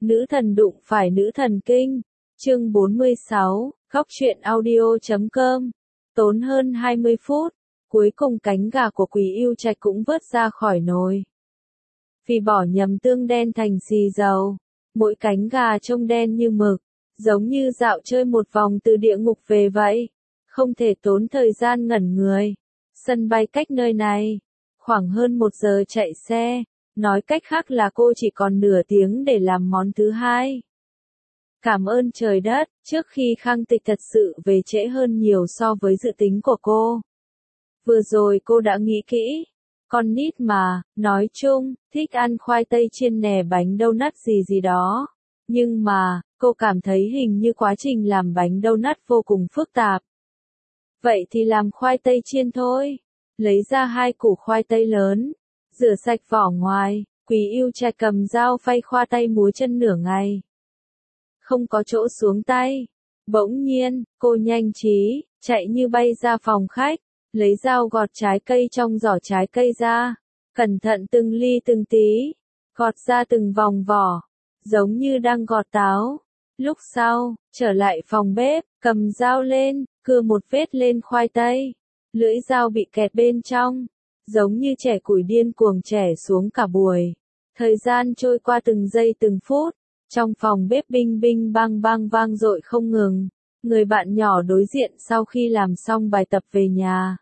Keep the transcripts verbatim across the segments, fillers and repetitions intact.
Nữ thần đụng phải nữ thần kinh. Chương bốn mươi sáu, góc truyện audio chấm com. Tốn hơn hai mươi phút, cuối cùng cánh gà của Quý Yêu Trạch cũng vớt ra khỏi nồi. Vì bỏ nhầm tương đen thành xì dầu, mỗi cánh gà trông đen như mực, giống như dạo chơi một vòng từ địa ngục về vậy. Không thể tốn thời gian ngẩn người. Sân bay cách nơi này khoảng hơn một giờ chạy xe, nói cách khác là cô chỉ còn nửa tiếng để làm món thứ hai. Cảm ơn trời đất, trước khi Khang Tịch thật sự về trễ hơn nhiều so với dự tính của cô. Vừa rồi cô đã nghĩ kỹ, con nít mà, nói chung, thích ăn khoai tây chiên nè bánh donut gì gì đó. Nhưng mà, cô cảm thấy hình như quá trình làm bánh donut vô cùng phức tạp. Vậy thì làm khoai tây chiên thôi. Lấy ra hai củ khoai tây lớn, rửa sạch vỏ ngoài, Quý Yêu Trạch cầm dao phay khoai tây múa chân nửa ngày. Không có chỗ xuống tay. Bỗng nhiên, cô nhanh trí, chạy như bay ra phòng khách, lấy dao gọt trái cây trong giỏ trái cây ra, cẩn thận từng ly từng tí, gọt ra từng vòng vỏ, giống như đang gọt táo. Lúc sau, trở lại phòng bếp, cầm dao lên, cưa một vết lên khoai tây. Lưỡi dao bị kẹt bên trong, giống như trẻ củi điên cuồng chẻ xuống cả buổi. Thời gian trôi qua từng giây từng phút, trong phòng bếp binh binh bang bang vang dội không ngừng. Người bạn nhỏ đối diện sau khi làm xong bài tập về nhà,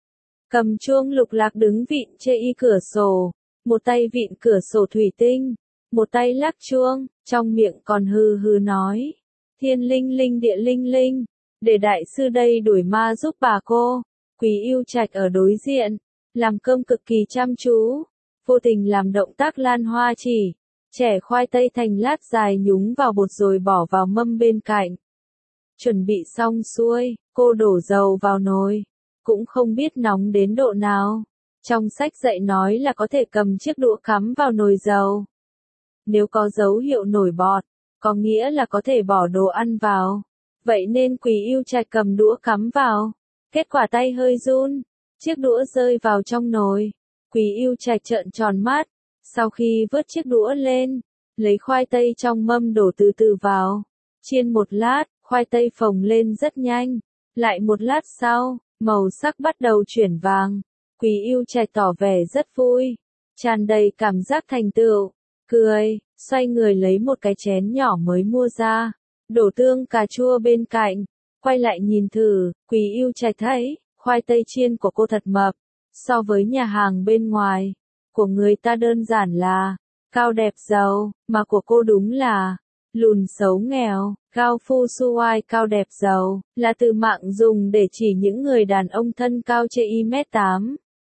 cầm chuông lục lạc đứng vịn chê y cửa sổ, một tay vịn cửa sổ thủy tinh, một tay lắc chuông, trong miệng còn hừ hừ nói: thiên linh linh địa linh linh, để đại sư đây đuổi ma giúp bà cô. Quý Yêu Trạch ở đối diện, làm cơm cực kỳ chăm chú, vô tình làm động tác lan hoa chỉ, chẻ khoai tây thành lát dài nhúng vào bột rồi bỏ vào mâm bên cạnh. Chuẩn bị xong xuôi, cô đổ dầu vào nồi, cũng không biết nóng đến độ nào. Trong sách dạy nói là có thể cầm chiếc đũa cắm vào nồi dầu. Nếu có dấu hiệu nổi bọt, có nghĩa là có thể bỏ đồ ăn vào. Vậy nên Quý Yêu Trạch cầm đũa cắm vào. Kết quả tay hơi run, chiếc đũa rơi vào trong nồi. Quý Yêu Trạch trợn tròn mắt, sau khi vớt chiếc đũa lên, lấy khoai tây trong mâm đổ từ từ vào. Chiên một lát, khoai tây phồng lên rất nhanh. Lại một lát sau, màu sắc bắt đầu chuyển vàng. Quý Yêu Trạch tỏ vẻ rất vui, tràn đầy cảm giác thành tựu, cười, xoay người lấy một cái chén nhỏ mới mua ra, đổ tương cà chua bên cạnh. Quay lại nhìn thử, Quý Yêu Trạch thấy, khoai tây chiên của cô thật mập, so với nhà hàng bên ngoài, của người ta đơn giản là, cao đẹp giàu, mà của cô đúng là, lùn xấu nghèo. Cao phu suai cao đẹp giàu, là từ mạng dùng để chỉ những người đàn ông thân cao trên y mét tám.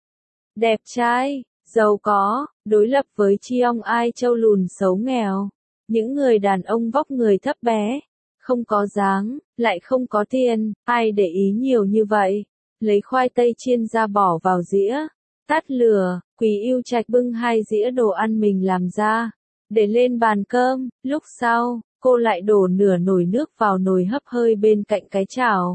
Đẹp trai, giàu có, đối lập với Chiong Ai Châu lùn xấu nghèo. Những người đàn ông vóc người thấp bé, không có dáng, lại không có tiền, ai để ý nhiều như vậy. Lấy khoai tây chiên ra bỏ vào dĩa, tắt lửa, Quý Yêu Trạch bưng hai dĩa đồ ăn mình làm ra, để lên bàn cơm. Lúc sau, cô lại đổ nửa nồi nước vào nồi hấp hơi bên cạnh cái chảo.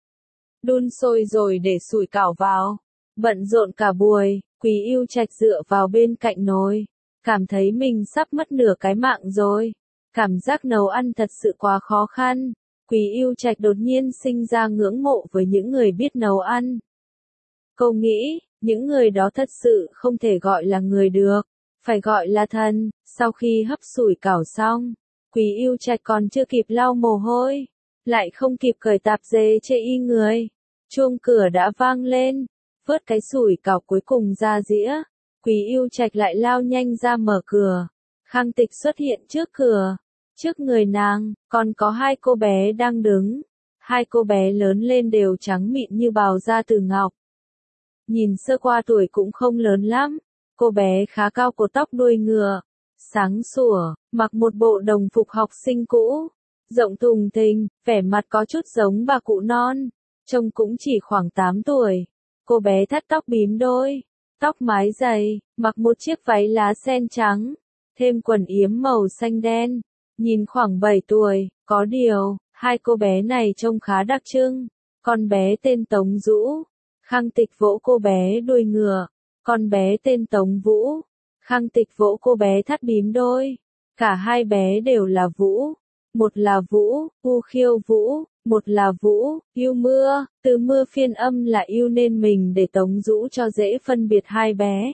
Đun sôi rồi để sủi cảo vào. Bận rộn cả buổi, Quý Yêu Trạch dựa vào bên cạnh nồi, cảm thấy mình sắp mất nửa cái mạng rồi. Cảm giác nấu ăn thật sự quá khó khăn. Quý Yêu Trạch đột nhiên sinh ra ngưỡng mộ với những người biết nấu ăn. Cô nghĩ, những người đó thật sự không thể gọi là người được, phải gọi là thần. Sau khi hấp sủi cảo xong, Quý Yêu Trạch còn chưa kịp lau mồ hôi, lại không kịp cởi tạp dề chê y người. Chuông cửa đã vang lên, vớt cái sủi cảo cuối cùng ra dĩa. Quý Yêu Trạch lại lao nhanh ra mở cửa. Khang Tịch xuất hiện trước cửa. Trước người nàng, còn có hai cô bé đang đứng. Hai cô bé lớn lên đều trắng mịn như bào da từ ngọc. Nhìn sơ qua tuổi cũng không lớn lắm. Cô bé khá cao, cột tóc đuôi ngựa, sáng sủa, mặc một bộ đồng phục học sinh cũ, rộng thùng thình, vẻ mặt có chút giống bà cụ non, trông cũng chỉ khoảng tám tuổi. Cô bé thắt tóc bím đôi, tóc mái dày, mặc một chiếc váy lá sen trắng, thêm quần yếm màu xanh đen, nhìn khoảng bảy tuổi. Có điều, hai cô bé này trông khá đặc trưng. Con bé tên Tống Dũ, Khang Tịch vỗ cô bé đuôi ngựa. Con bé tên Tống Vũ, Khang Tịch vỗ cô bé thắt bím đôi. Cả hai bé đều là Vũ. Một là Vũ, U Khiêu Vũ, một là Vũ, Yêu Mưa, từ mưa phiên âm là yêu nên mình để Tống Dũ cho dễ phân biệt hai bé.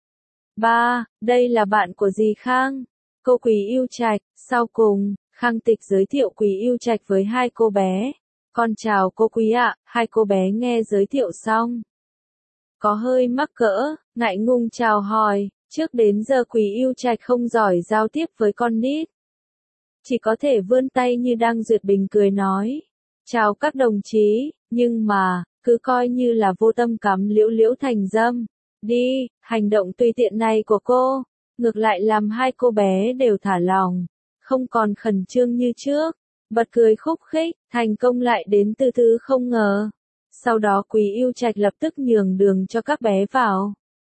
Ba, đây là bạn của dì Khang, cô Quý Yêu Trạch. Sau cùng, Khang Tịch giới thiệu Quý Yêu Trạch với hai cô bé. Con chào cô Quý ạ, hai cô bé nghe giới thiệu xong. Có hơi mắc cỡ, ngại ngùng chào hỏi, trước đến giờ Quý Yêu Trạch không giỏi giao tiếp với con nít. Chỉ có thể vươn tay như đang duyệt bình cười nói. Chào các đồng chí, nhưng mà, cứ coi như là vô tâm cắm liễu liễu thành dâm. Đi, hành động tùy tiện này của cô, ngược lại làm hai cô bé đều thả lòng, không còn khẩn trương như trước, bật cười khúc khích, thành công lại đến từ thứ không ngờ. Sau đó Quý Yêu Trạch lập tức nhường đường cho các bé vào.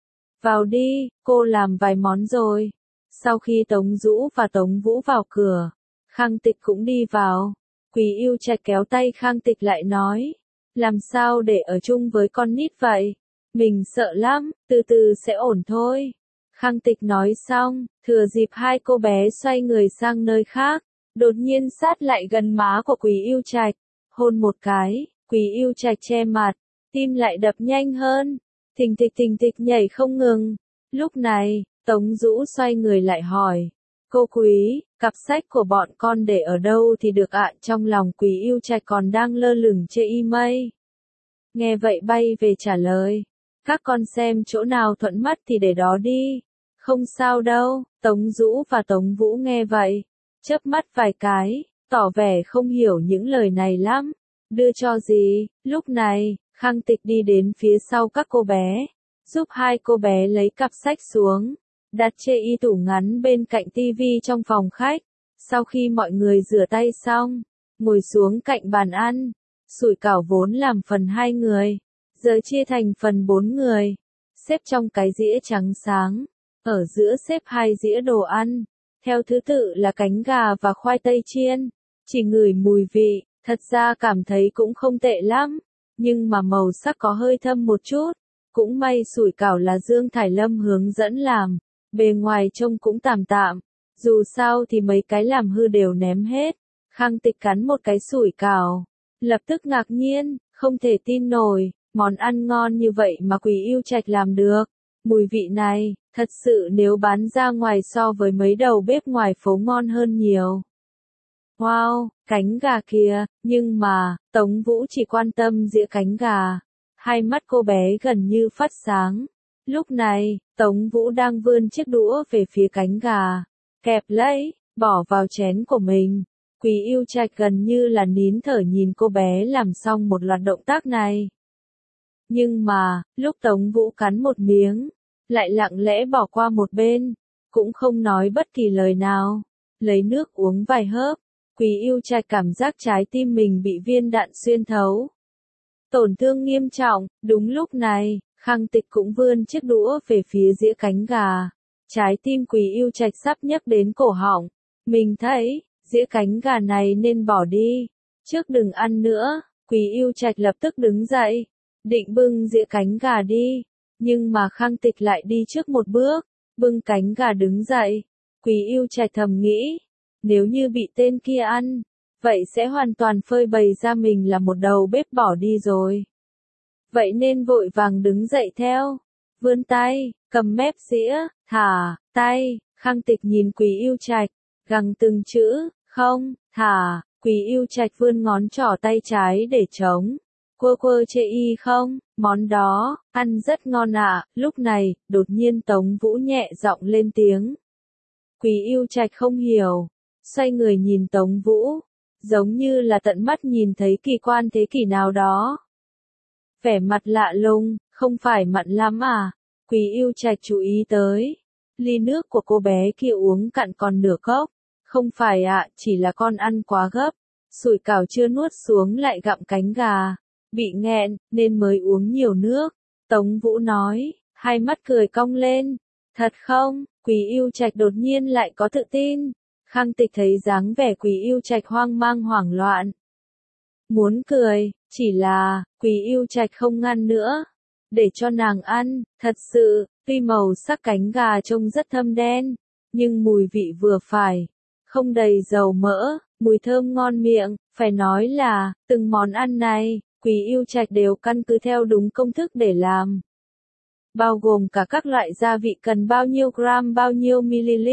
Vào đi, cô làm vài món rồi. Sau khi Tống Dũ và Tống Vũ vào cửa, Khang Tịch cũng đi vào. Quý Yêu Trạch kéo tay Khang Tịch lại nói, làm sao để ở chung với con nít vậy? Mình sợ lắm, từ từ sẽ ổn thôi. Khang Tịch nói xong, thừa dịp hai cô bé xoay người sang nơi khác, đột nhiên sát lại gần má của Quý Yêu Trạch, hôn một cái. Quý Yêu Trạch che mặt, tim lại đập nhanh hơn, thình thịch thình thịch nhảy không ngừng. Lúc này, Tống Dũ xoay người lại hỏi, cô Quý, cặp sách của bọn con để ở đâu thì được ạ? Trong lòng Quý Yêu Trạch còn đang lơ lửng chê y mây. Nghe vậy bay về trả lời, các con xem chỗ nào thuận mắt thì để đó đi, không sao đâu. Tống Dũ và Tống Vũ nghe vậy, chớp mắt vài cái, tỏ vẻ không hiểu những lời này lắm. Đưa cho gì? Lúc này, Khang Tịch đi đến phía sau các cô bé, giúp hai cô bé lấy cặp sách xuống, đặt chê y tủ ngắn bên cạnh tivi trong phòng khách. Sau khi mọi người rửa tay xong, ngồi xuống cạnh bàn ăn, sủi cảo vốn làm phần hai người, giờ chia thành phần bốn người, xếp trong cái dĩa trắng sáng, ở giữa xếp hai dĩa đồ ăn, theo thứ tự là cánh gà và khoai tây chiên. Chỉ ngửi mùi vị, thật ra cảm thấy cũng không tệ lắm, nhưng mà màu sắc có hơi thâm một chút. Cũng may sủi cảo là Dương Thải Lâm hướng dẫn làm, bề ngoài trông cũng tạm tạm, dù sao thì mấy cái làm hư đều ném hết. Khang Tịch cắn một cái sủi cảo, lập tức ngạc nhiên, không thể tin nổi, món ăn ngon như vậy mà Quý Yêu Trạch làm được. Mùi vị này, thật sự nếu bán ra ngoài so với mấy đầu bếp ngoài phố ngon hơn nhiều. Wow, cánh gà kìa, nhưng mà, Tống Vũ chỉ quan tâm dĩa cánh gà. Hai mắt cô bé gần như phát sáng. Lúc này, Tống Vũ đang vươn chiếc đũa về phía cánh gà, kẹp lấy, bỏ vào chén của mình. Quý Yêu Trạch gần như là nín thở nhìn cô bé làm xong một loạt động tác này. Nhưng mà, lúc Tống Vũ cắn một miếng, lại lặng lẽ bỏ qua một bên, cũng không nói bất kỳ lời nào, lấy nước uống vài hớp. Quý Yêu Trạch cảm giác trái tim mình bị viên đạn xuyên thấu. Tổn thương nghiêm trọng. Đúng lúc này, Khang Tịch cũng vươn chiếc đũa về phía dĩa cánh gà. Trái tim Quý Yêu Trạch sắp nhấc đến cổ họng. Mình thấy, dĩa cánh gà này nên bỏ đi. Trước đừng ăn nữa. Quý Yêu Trạch lập tức đứng dậy, định bưng dĩa cánh gà đi. Nhưng mà Khang Tịch lại đi trước một bước, bưng cánh gà đứng dậy. Quý Yêu Trạch thầm nghĩ, nếu như bị tên kia ăn, vậy sẽ hoàn toàn phơi bày ra mình là một đầu bếp bỏ đi rồi. Vậy nên vội vàng đứng dậy theo, vươn tay, cầm mép dĩa, thả, tay. Khang Tịch nhìn Quý Yêu Trạch, gằn từng chữ, không, thả. Quý Yêu Trạch vươn ngón trỏ tay trái để chống, quơ quơ chê y không, món đó, ăn rất ngon ạ. Lúc này, đột nhiên Tống Vũ nhẹ giọng lên tiếng. Quý Yêu Trạch không hiểu, xoay người nhìn Tống Vũ, giống như là tận mắt nhìn thấy kỳ quan thế kỷ nào đó. Vẻ mặt lạ lùng, không phải mặn lắm à? Quý Yêu Trạch chú ý tới, ly nước của cô bé kia uống cạn còn nửa cốc. Không phải ạ, chỉ là con ăn quá gấp, sủi cảo chưa nuốt xuống lại gặm cánh gà, bị nghẹn, nên mới uống nhiều nước. Tống Vũ nói, hai mắt cười cong lên. Thật không? Quý Yêu Trạch đột nhiên lại có tự tin. Khang Tịch thấy dáng vẻ Quý Yêu Trạch hoang mang hoảng loạn, muốn cười, chỉ là, Quý Yêu Trạch không ngăn nữa, để cho nàng ăn. Thật sự, tuy màu sắc cánh gà trông rất thâm đen, nhưng mùi vị vừa phải, không đầy dầu mỡ, mùi thơm ngon miệng, phải nói là, từng món ăn này, Quý Yêu Trạch đều căn cứ theo đúng công thức để làm. Bao gồm cả các loại gia vị cần bao nhiêu gram bao nhiêu ml.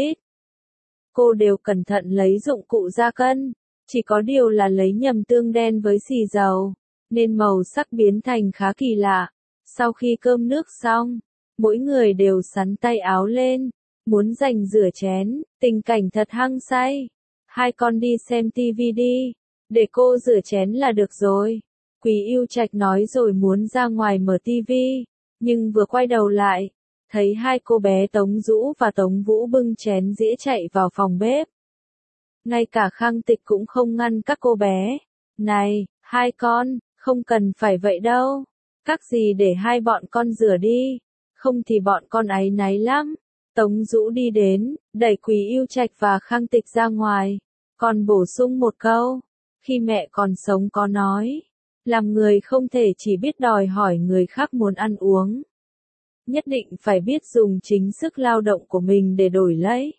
Cô đều cẩn thận lấy dụng cụ ra cân, chỉ có điều là lấy nhầm tương đen với xì dầu, nên màu sắc biến thành khá kỳ lạ. Sau khi cơm nước xong, mỗi người đều xắn tay áo lên, muốn giành rửa chén, tình cảnh thật hăng say. Hai con đi xem tivi đi, để cô rửa chén là được rồi. Quý Yêu Trạch nói rồi muốn ra ngoài mở tivi, nhưng vừa quay đầu lại, thấy hai cô bé Tống Dũ và Tống Vũ bưng chén dĩa chạy vào phòng bếp. Ngay cả Khang Tịch cũng không ngăn các cô bé. Này, hai con, không cần phải vậy đâu. Các gì để hai bọn con rửa đi, không thì bọn con áy náy lắm. Tống Dũ đi đến, đẩy Quý Yêu Trạch và Khang Tịch ra ngoài, còn bổ sung một câu, khi mẹ còn sống có nói, làm người không thể chỉ biết đòi hỏi người khác muốn ăn uống. Nhất định phải biết dùng chính sức lao động của mình để đổi lấy.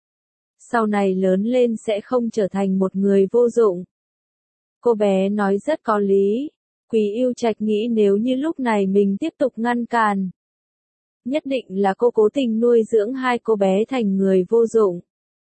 Sau này lớn lên sẽ không trở thành một người vô dụng. Cô bé nói rất có lý. Quý Yêu Trạch nghĩ nếu như lúc này mình tiếp tục ngăn cản, nhất định là cô cố tình nuôi dưỡng hai cô bé thành người vô dụng.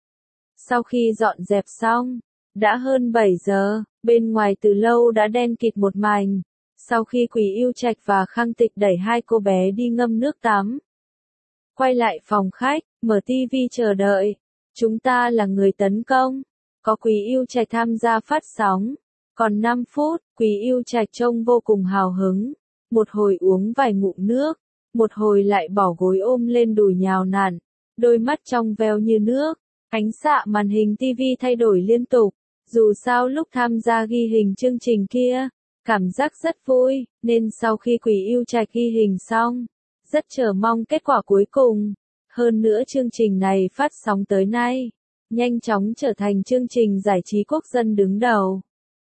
Sau khi dọn dẹp xong, đã hơn bảy giờ, bên ngoài từ lâu đã đen kịt một mảnh. Sau khi Quý Yêu Trạch và Khang Tịch đẩy hai cô bé đi ngâm nước tắm, quay lại phòng khách, mở tivi chờ đợi. Chúng ta là người tấn công. Có Quý Yêu Trạch tham gia phát sóng. Còn năm phút, Quý Yêu Trạch trông vô cùng hào hứng. Một hồi uống vài ngụm nước, một hồi lại bỏ gối ôm lên đùi nhào nặn, đôi mắt trong veo như nước. Ánh xạ màn hình tivi thay đổi liên tục. Dù sao lúc tham gia ghi hình chương trình kia, cảm giác rất vui, nên sau khi Quý Yêu Trạch ghi hình xong, rất chờ mong kết quả cuối cùng. Hơn nữa chương trình này phát sóng tới nay, nhanh chóng trở thành chương trình giải trí quốc dân đứng đầu.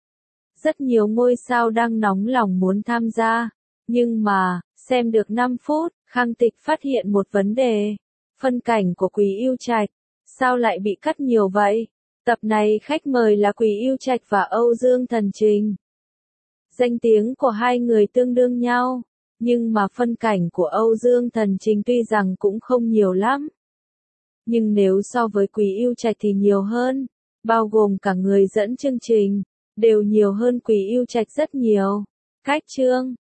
Rất nhiều ngôi sao đang nóng lòng muốn tham gia, nhưng mà, xem được năm phút, Khang Tịch phát hiện một vấn đề. Phân cảnh của Quý Yêu Trạch, sao lại bị cắt nhiều vậy? Tập này khách mời là Quý Yêu Trạch và Âu Dương Thần Trình. Danh tiếng của hai người tương đương nhau, nhưng mà phân cảnh của Âu Dương Thần Trình tuy rằng cũng không nhiều lắm. Nhưng nếu so với Quý Yêu Trạch thì nhiều hơn, bao gồm cả người dẫn chương trình, đều nhiều hơn Quý Yêu Trạch rất nhiều. Cách chương